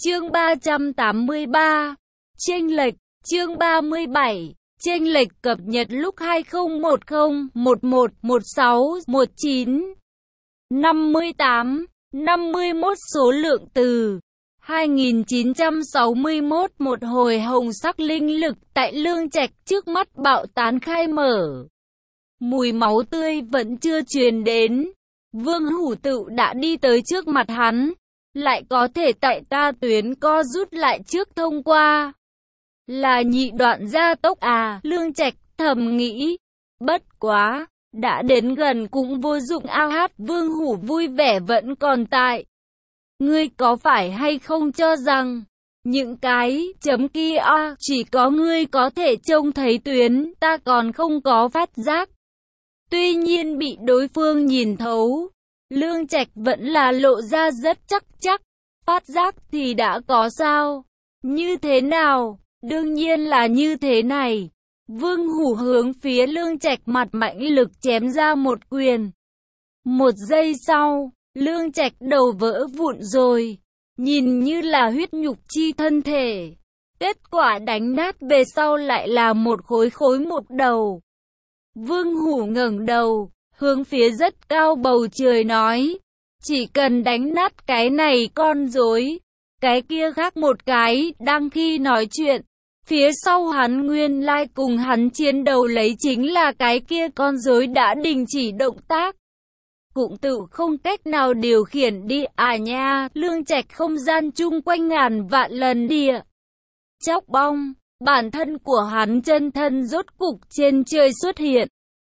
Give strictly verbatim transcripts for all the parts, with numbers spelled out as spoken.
Chương ba trăm tám mươi ba. Chênh lệch. Chương ba mươi bảy. Chênh lệch cập nhật lúc hai không một không, mười một, mười sáu, mười chín, năm mươi tám, năm mươi mốt số lượng từ hai nghìn chín trăm sáu mươi mốt. Một hồi hồng sắc linh lực tại Lương Trạch trước mắt bạo tán khai mở. Mùi máu tươi vẫn chưa truyền đến. Vương Hủ Tự đã đi tới trước mặt hắn. Lại có thể tại ta tuyến co rút lại trước thông qua. Là nhị đoạn gia tốc à, Lương Trạch thầm nghĩ. Bất quá, đã đến gần cũng vô dụng a hát. Vương Hủ vui vẻ vẫn còn tại. Ngươi có phải hay không cho rằng những cái chấm kia chỉ có ngươi có thể trông thấy tuyến, ta còn không có phát giác. Tuy nhiên bị đối phương nhìn thấu, Lương Trạch vẫn là lộ ra rất chắc chắc. Phát giác thì đã có sao? Như thế nào? Đương nhiên là như thế này. Vương Hủ hướng phía Lương Trạch mặt mãnh lực chém ra một quyền. Một giây sau, Lương Trạch đầu vỡ vụn rồi. Nhìn như là huyết nhục chi thân thể. Kết quả đánh nát về sau lại là một khối khối một đầu. Vương Hủ ngẩng đầu, hướng phía rất cao bầu trời nói. Chỉ cần đánh nát cái này con rối, cái kia khác một cái. Đang khi nói chuyện, phía sau hắn nguyên lai cùng hắn chiến đấu lấy chính là cái kia con rối đã đình chỉ động tác. Cũng tự không cách nào điều khiển đi à nha. Lương Trạch không gian chung quanh ngàn vạn lần địa chóc bong, bản thân của hắn chân thân rốt cục trên trời xuất hiện.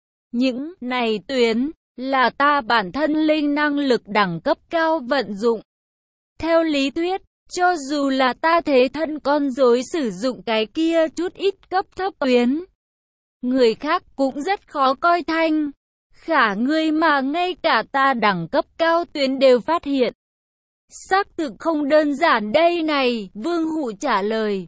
Những này tuyến là ta bản thân linh năng lực đẳng cấp cao vận dụng. Theo lý thuyết, cho dù là ta thế thân con rối sử dụng cái kia chút ít cấp thấp tuyến, người khác cũng rất khó coi thanh. Khả ngươi mà ngay cả ta đẳng cấp cao tuyến đều phát hiện. Xác thực không đơn giản đây này, Vương Hủ trả lời.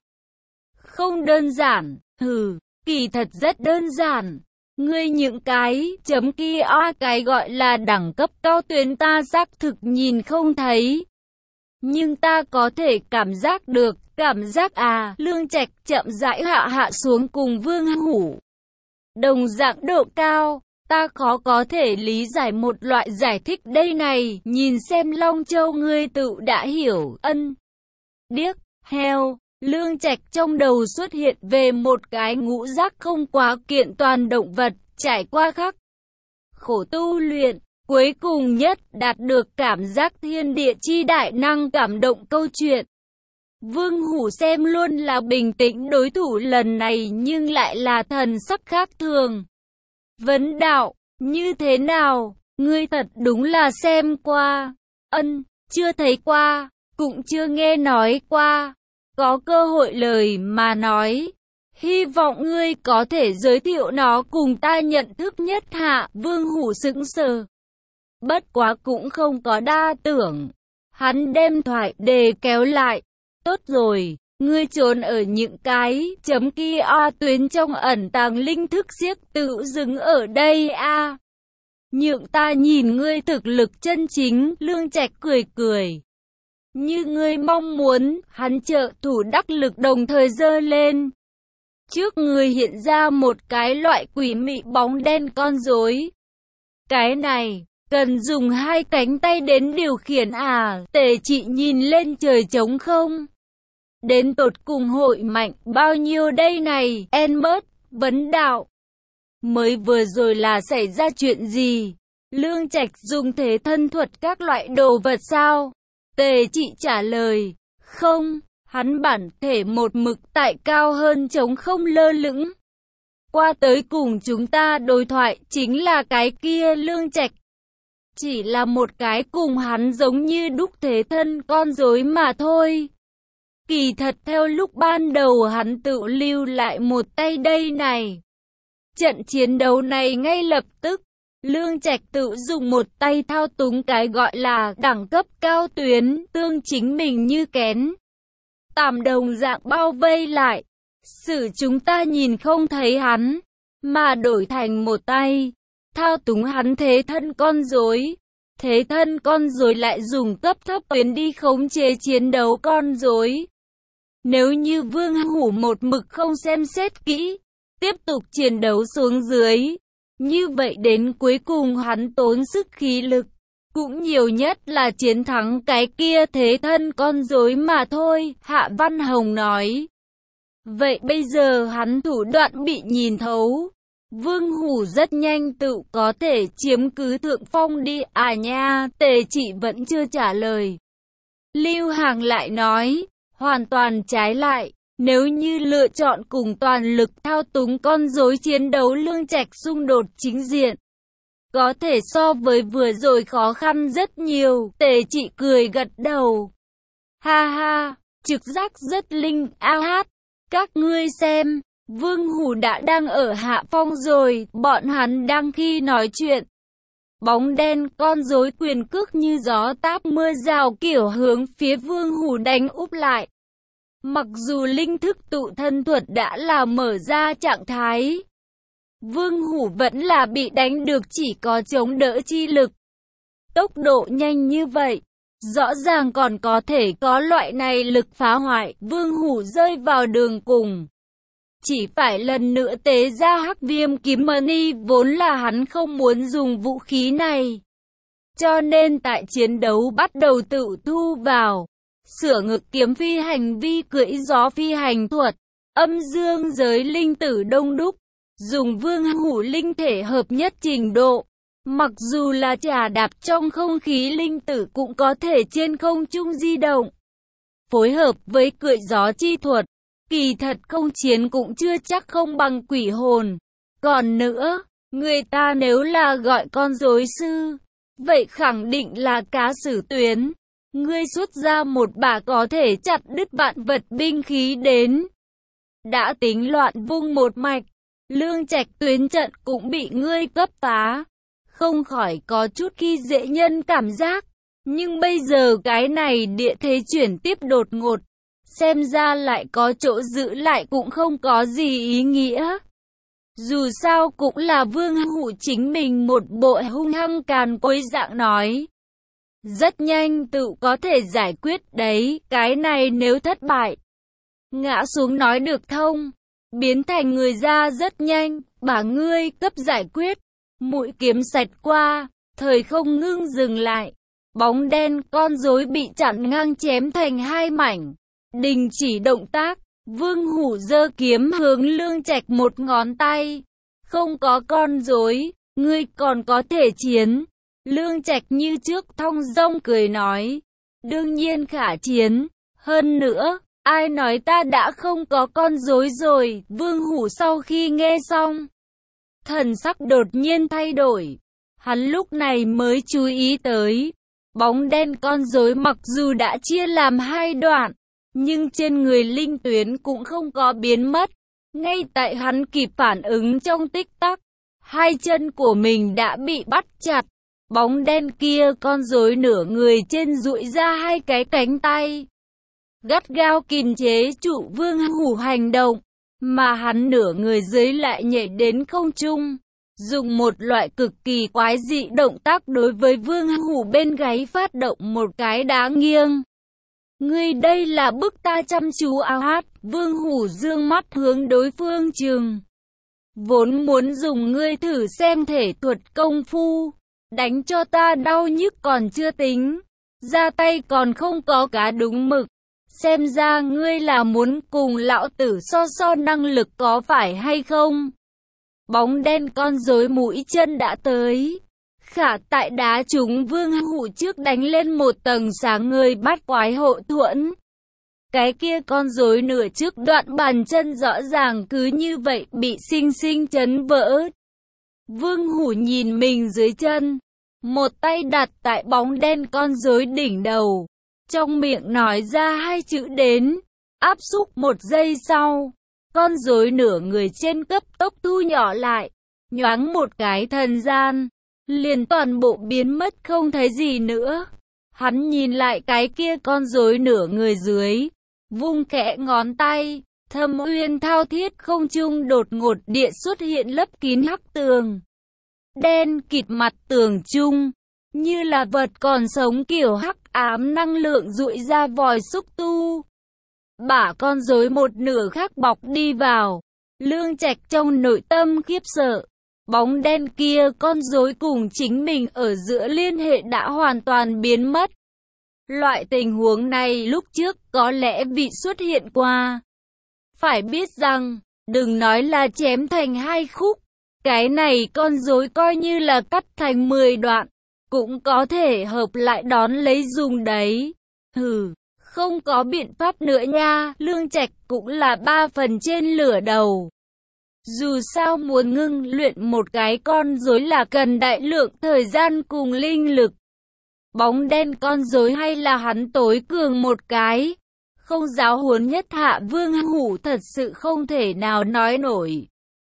Không đơn giản, hừ, kỳ thật rất đơn giản. Ngươi những cái chấm kia a cái gọi là đẳng cấp cao tuyến ta xác thực nhìn không thấy. Nhưng ta có thể cảm giác được, cảm giác à, Lương Trạch chậm rãi hạ hạ xuống cùng Vương Hủ. Đồng dạng độ cao, ta khó có thể lý giải một loại giải thích đây này, nhìn xem Long Châu ngươi tự đã hiểu, ân. Điếc, heo, Lương Trạch trong đầu xuất hiện về một cái ngũ giác không quá kiện toàn động vật, trải qua khắc khổ tu luyện, cuối cùng nhất đạt được cảm giác thiên địa chi đại năng cảm động câu chuyện. Vương Hủ xem luôn là bình tĩnh đối thủ lần này nhưng lại là thần sắc khác thường. Vấn đạo, như thế nào? Ngươi thật đúng là xem qua. Ân, chưa thấy qua, cũng chưa nghe nói qua. Có cơ hội lời mà nói. Hy vọng ngươi có thể giới thiệu nó cùng ta nhận thức nhất hạ. Vương Hủ sững sờ. Bất quá cũng không có đa tưởng. Hắn đem thoại đề kéo lại. Tốt rồi, ngươi trốn ở những cái chấm kia a tuyến trong ẩn tàng linh thức siếc tự dừng ở đây a. Nhượng ta nhìn ngươi thực lực chân chính. Lương Trạch cười cười. Như ngươi mong muốn, hắn trợ thủ đắc lực đồng thời giơ lên. Trước người hiện ra một cái loại quỷ mị bóng đen con rối. Cái này, cần dùng hai cánh tay đến điều khiển à, Tề Trị nhìn lên trời trống không. Đến tột cùng hội mạnh bao nhiêu đây này, Enbert, vấn đạo. Mới vừa rồi là xảy ra chuyện gì? Lương Trạch dùng thế thân thuật các loại đồ vật sao? Tề Trị trả lời, không, hắn bản thể một mực tại cao hơn trống không lơ lửng. Qua tới cùng chúng ta đối thoại chính là cái kia. Lương Trạch chỉ là một cái cùng hắn giống như đúc thế thân con rối mà thôi. Kỳ thật theo lúc ban đầu hắn tự lưu lại một tay đây này. Trận chiến đấu này ngay lập tức, Lương Trạch tự dùng một tay thao túng cái gọi là đẳng cấp cao tuyến, tương chính mình như kén tạm đồng dạng bao vây lại. Sử chúng ta nhìn không thấy hắn, mà đổi thành một tay thao túng hắn thế thân con rối. thế thân con rối lại dùng cấp thấp tuyến đi khống chế chiến đấu con rối. Nếu như Vương Hủ một mực không xem xét kỹ, tiếp tục chiến đấu xuống dưới, như vậy đến cuối cùng hắn tốn sức khí lực, cũng nhiều nhất là chiến thắng cái kia thế thân con rối mà thôi, Hạ Văn Hồng nói. Vậy bây giờ hắn thủ đoạn bị nhìn thấu, Vương Hủ rất nhanh tự có thể chiếm cứ thượng phong đi à nha, Tề Trị vẫn chưa trả lời. Lưu Hàng lại nói, hoàn toàn trái lại, nếu như lựa chọn cùng toàn lực thao túng con rối chiến đấu Lương Trạch xung đột chính diện, có thể so với vừa rồi khó khăn rất nhiều, Tề Trị cười gật đầu. Ha ha, trực giác rất linh, a hát, các ngươi xem. Vương Hủ đã đang ở hạ phong rồi, bọn hắn đang khi nói chuyện. Bóng đen con rối quyền cước như gió táp mưa rào kiểu hướng phía Vương Hủ đánh úp lại. Mặc dù linh thức tụ thân thuật đã là mở ra trạng thái, Vương Hủ vẫn là bị đánh được chỉ có chống đỡ chi lực. Tốc độ nhanh như vậy, rõ ràng còn có thể có loại này lực phá hoại, Vương Hủ rơi vào đường cùng. Chỉ phải lần nữa tế ra Hắc Viêm Kiếm Mani, vốn là hắn không muốn dùng vũ khí này. Cho nên tại chiến đấu bắt đầu tự thu vào, sửa ngực kiếm phi hành vi cưỡi gió phi hành thuật, âm dương giới linh tử đông đúc, dùng Vương Hủ linh thể hợp nhất trình độ. Mặc dù là trà đạp trong không khí linh tử cũng có thể trên không trung di động. Phối hợp với cưỡi gió chi thuật, kỳ thật không chiến cũng chưa chắc không bằng quỷ hồn. Còn nữa, người ta nếu là gọi con rối sư, vậy khẳng định là cá sử tuyến. Ngươi xuất ra một bả có thể chặt đứt vạn vật binh khí đến. Đã tính loạn vung một mạch, Lương Trạch tuyến trận cũng bị ngươi cấp phá. Không khỏi có chút khi dễ nhân cảm giác. Nhưng bây giờ cái này địa thế chuyển tiếp đột ngột, xem ra lại có chỗ giữ lại cũng không có gì ý nghĩa. Dù sao cũng là Vương Hủ chính mình một bộ hung hăng càn quấy dạng nói. Rất nhanh tự có thể giải quyết đấy, cái này nếu thất bại, ngã xuống nói được thông, biến thành người ra rất nhanh, bà ngươi cấp giải quyết. Mũi kiếm xẹt qua, thời không ngưng dừng lại. Bóng đen con rối bị chặn ngang chém thành hai mảnh. Đình chỉ động tác, Vương Hủ giơ kiếm hướng Lương Trạch một ngón tay. Không có con rối, ngươi còn có thể chiến. Lương Trạch như trước thong dong cười nói. Đương nhiên khả chiến. Hơn nữa, ai nói ta đã không có con rối rồi. Vương Hủ sau khi nghe xong, thần sắc đột nhiên thay đổi. Hắn lúc này mới chú ý tới, bóng đen con rối mặc dù đã chia làm hai đoạn, nhưng trên người linh tuyến cũng không có biến mất. Ngay tại hắn kịp phản ứng trong tích tắc, hai chân của mình đã bị bắt chặt. Bóng đen kia con rối nửa người trên duỗi ra hai cái cánh tay, gắt gao kìm chế trụ Vương Hủ hành động, mà hắn nửa người dưới lại nhảy đến không trung, dùng một loại cực kỳ quái dị động tác đối với Vương Hủ bên gáy phát động một cái đá nghiêng. Ngươi đây là bức ta chăm chú ao hát. Vương Hủ dương mắt hướng đối phương chừng. Vốn muốn dùng ngươi thử xem thể thuật công phu, đánh cho ta đau nhức còn chưa tính, ra tay còn không có cá đúng mực. Xem ra ngươi là muốn cùng lão tử so so năng lực có phải hay không? Bóng đen con rối mũi chân đã tới. Khả tại đá trúng Vương Hủ trước đánh lên một tầng sáng ngời bát quái hộ thuẫn. Cái kia con rối nửa trước đoạn bàn chân rõ ràng cứ như vậy bị sinh sinh chấn vỡ. Vương Hủ nhìn mình dưới chân, một tay đặt tại bóng đen con rối đỉnh đầu, trong miệng nói ra hai chữ đến, áp xúc. Một giây sau, con rối nửa người trên cấp tốc thu nhỏ lại, nhoáng một cái thời gian, liền toàn bộ biến mất không thấy gì nữa. Hắn nhìn lại cái kia con rối nửa người dưới, vung khẽ ngón tay, Thâm Uyên thao thiết không trung đột ngột địa xuất hiện lấp kín hắc tường đen kịt mặt tường trung. như là vật còn sống kiểu hắc ám năng lượng dụi ra vòi xúc tu. Bả con rối một nửa khác bọc đi vào. Lương Trạch trong nội tâm khiếp sợ. Bóng đen kia con rối cùng chính mình ở giữa liên hệ đã hoàn toàn biến mất. Loại tình huống này lúc trước có lẽ bị xuất hiện qua. Phải biết rằng, đừng nói là chém thành hai khúc. Cái này con rối coi như là cắt thành mười đoạn. Cũng có thể hợp lại đón lấy dùng đấy. Hừ, không có biện pháp nữa nha. Lương Trạch cũng là ba phần trên lửa đầu. Dù sao muốn ngưng luyện một cái con rối là cần đại lượng thời gian cùng linh lực. Bóng đen con rối hay là hắn tối cường một cái. Không giáo huấn nhất hạ Vương Hủ thật sự không thể nào nói nổi.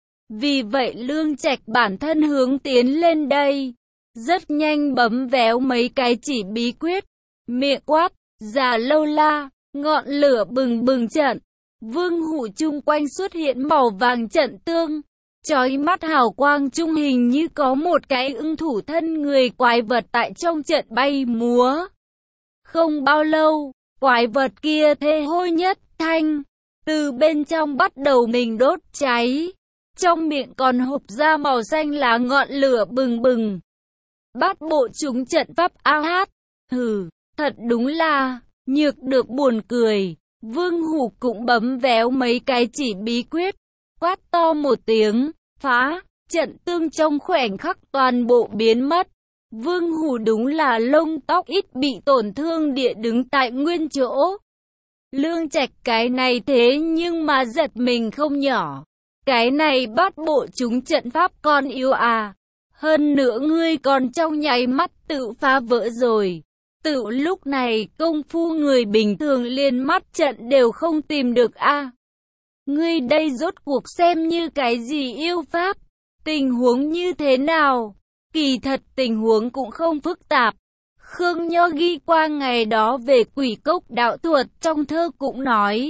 Vì vậy Lương Trạch bản thân hướng tiến lên đây. Rất nhanh bấm véo mấy cái chỉ bí quyết. Miệng quát, già lâu la, ngọn lửa bừng bừng trận. Vương Hủ chung quanh xuất hiện màu vàng trận tương. Chói mắt hào quang trung hình như có một cái ưng thủ thân người quái vật tại trong trận bay múa. Không bao lâu, quái vật kia thê hôi nhất thanh. Từ bên trong bắt đầu mình đốt cháy. Trong miệng còn hộc ra màu xanh lá ngọn lửa bừng bừng. Bát bộ chúng trận pháp ao hát. Hừ, thật đúng là, nhược được buồn cười. Vương Hủ cũng bấm véo mấy cái chỉ bí quyết. Quát to một tiếng, phá, trận tương trong khoảnh khắc toàn bộ biến mất. Vương Hủ đúng là lông tóc ít bị tổn thương địa đứng tại nguyên chỗ. Lương Trạch cái này thế nhưng mà giật mình không nhỏ. Cái này bát bộ chúng trận pháp con yêu à. Hơn nữa ngươi còn trong nháy mắt tự phá vỡ rồi. Tự lúc này công phu người bình thường liền mắt trận đều không tìm được a. À. Ngươi đây rốt cuộc xem như cái gì yêu pháp? Tình huống như thế nào? Kỳ thật tình huống cũng không phức tạp. Khương Nho ghi qua ngày đó về quỷ cốc đạo thuật trong thơ cũng nói.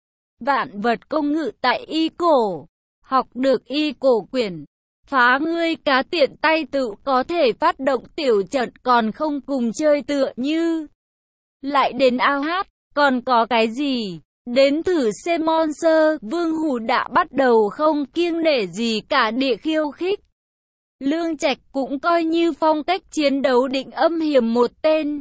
Vạn vật công ngự tại y cổ. Học được y cổ quyển. Phá ngươi cá tiện tay tự có thể phát động tiểu trận còn không cùng chơi tựa như. Lại đến ao hát, còn có cái gì? Đến thử xem monster, Vương Hủ đã bắt đầu không kiêng nể gì cả địa khiêu khích. Lương Trạch cũng coi như phong cách chiến đấu định âm hiểm một tên.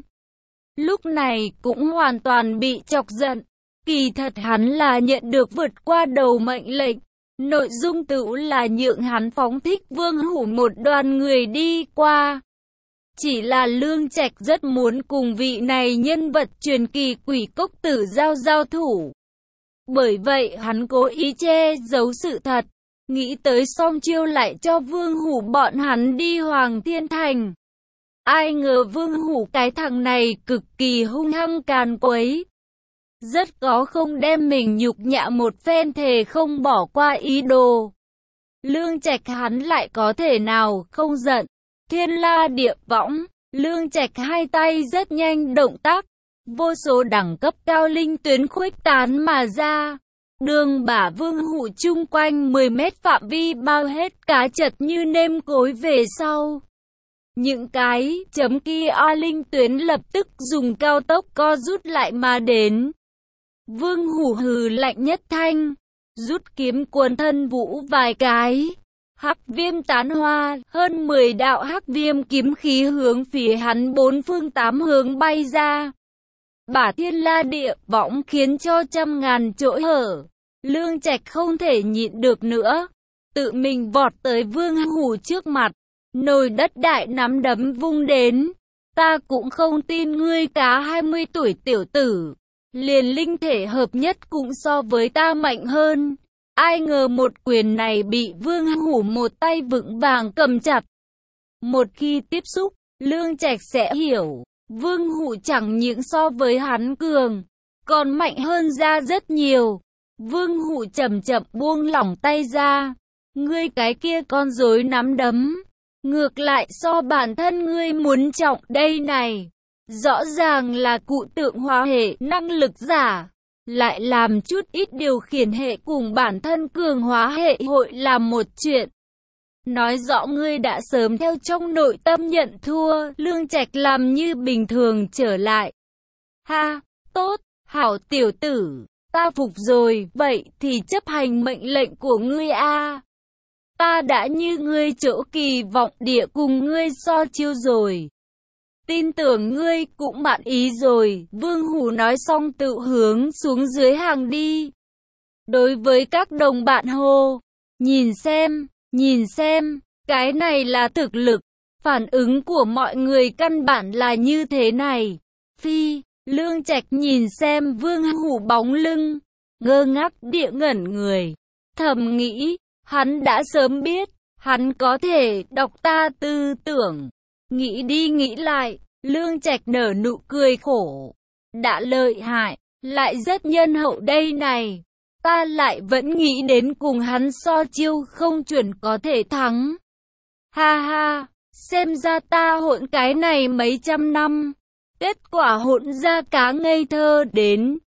Lúc này cũng hoàn toàn bị chọc giận. Kỳ thật hắn là nhận được vượt qua đầu mệnh lệnh. Nội dung tự là nhượng hắn phóng thích Vương Hủ một đoàn người đi qua. Chỉ là Lương Trạch rất muốn cùng vị này nhân vật truyền kỳ quỷ cốc tử giao giao thủ. Bởi vậy hắn cố ý che giấu sự thật. Nghĩ tới song chiêu lại cho Vương Hủ bọn hắn đi Hoàng Thiên Thành. Ai ngờ Vương Hủ cái thằng này cực kỳ hung hăng càn quấy. Rất có không đem mình nhục nhã một phen thề không bỏ qua ý đồ. Lương Trạch hắn lại có thể nào không giận. Thiên la địa võng, Lương Trạch hai tay rất nhanh động tác. Vô số đẳng cấp cao linh tuyến khuếch tán mà ra. Đường bả Vương Hủ chung quanh mười mét phạm vi bao hết cá chật như nêm cối về sau. Những cái chấm kia a linh tuyến lập tức dùng cao tốc co rút lại mà đến. Vương Hủ hừ lạnh nhất thanh, rút kiếm cuốn thân vũ vài cái. Hắc viêm tán hoa, hơn mười đạo hắc viêm kiếm khí hướng phía hắn bốn phương tám hướng bay ra. Bả thiên la địa võng khiến cho trăm ngàn chỗ hở. Lương Trạch không thể nhịn được nữa. Tự mình vọt tới Vương Hủ trước mặt. Nồi đất đại nắm đấm vung đến. Ta cũng không tin ngươi cá hai mươi tuổi tiểu tử. Liền linh thể hợp nhất cũng so với ta mạnh hơn. Ai ngờ một quyền này bị Vương Hủ một tay vững vàng cầm chặt. Một khi tiếp xúc, Lương Trạch sẽ hiểu. Vương Hủ chẳng những so với hắn cường, còn mạnh hơn ra rất nhiều. Vương Hủ chậm chậm buông lỏng tay ra. Ngươi cái kia con rối nắm đấm. Ngược lại so bản thân ngươi muốn trọng đây này. Rõ ràng là cụ tượng hóa hệ năng lực giả. Lại làm chút ít điều khiển hệ cùng bản thân cường hóa hệ hội làm một chuyện. Nói rõ ngươi đã sớm theo trong nội tâm nhận thua. Lương Trạch làm như bình thường trở lại. Ha, tốt, hảo tiểu tử, ta phục rồi, vậy thì chấp hành mệnh lệnh của ngươi a. Ta đã như ngươi chỗ kỳ vọng địa cùng ngươi so chiêu rồi. Tin tưởng ngươi cũng mãn ý rồi. Vương Hủ nói xong tự hướng xuống dưới hàng đi. Đối với các đồng bạn hô, nhìn xem, nhìn xem, cái này là thực lực. Phản ứng của mọi người căn bản là như thế này. Phi, Lương Trạch nhìn xem Vương Hủ bóng lưng, ngơ ngác địa ngẩn người. Thầm nghĩ, hắn đã sớm biết, hắn có thể đọc ta tư tưởng. Nghĩ đi nghĩ lại, Lương Trạch nở nụ cười khổ. Đã lợi hại, lại rất nhân hậu đây này. Ta lại vẫn nghĩ đến cùng hắn so chiêu không chuẩn có thể thắng. Ha ha, xem ra ta hỗn cái này mấy trăm năm. Kết quả hỗn ra cá ngây thơ đến.